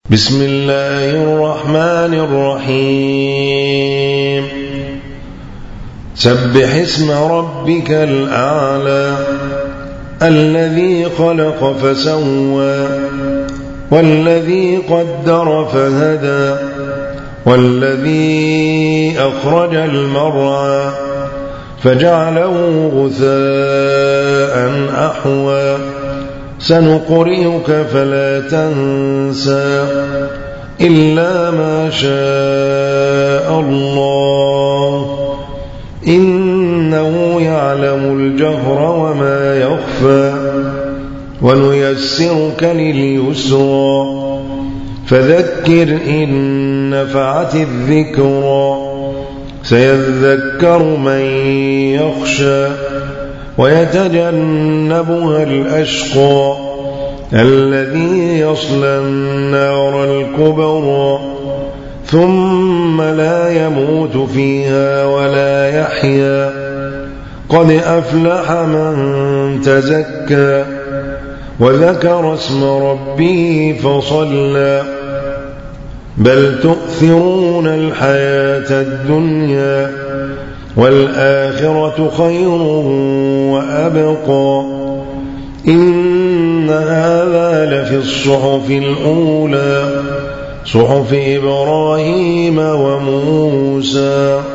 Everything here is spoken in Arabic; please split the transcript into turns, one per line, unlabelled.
بسم الله الرحمن الرحيم سبح اسم ربك الأعلى الذي خلق فسوى والذي قدر فهدى والذي أخرج المرعى فجعله غثاء أحوى سنقرئك فلا تنسى إلا ما شاء الله إنه يعلم الجهر وما يخفى ونيسرك لليسرى فذكر إن نفعت الذكرى سيذكر من يخشى ويتجنبها الأشقى الذي يصلى النار الكبرى ثم لا يموت فيها ولا يحيا قد أفلح من تزكى وذكر اسم ربه فصلى بل تؤثرون الحياة الدنيا والآخرة خير وأبقى إن هذا لفي الصحف الأولى صحف إبراهيم وموسى.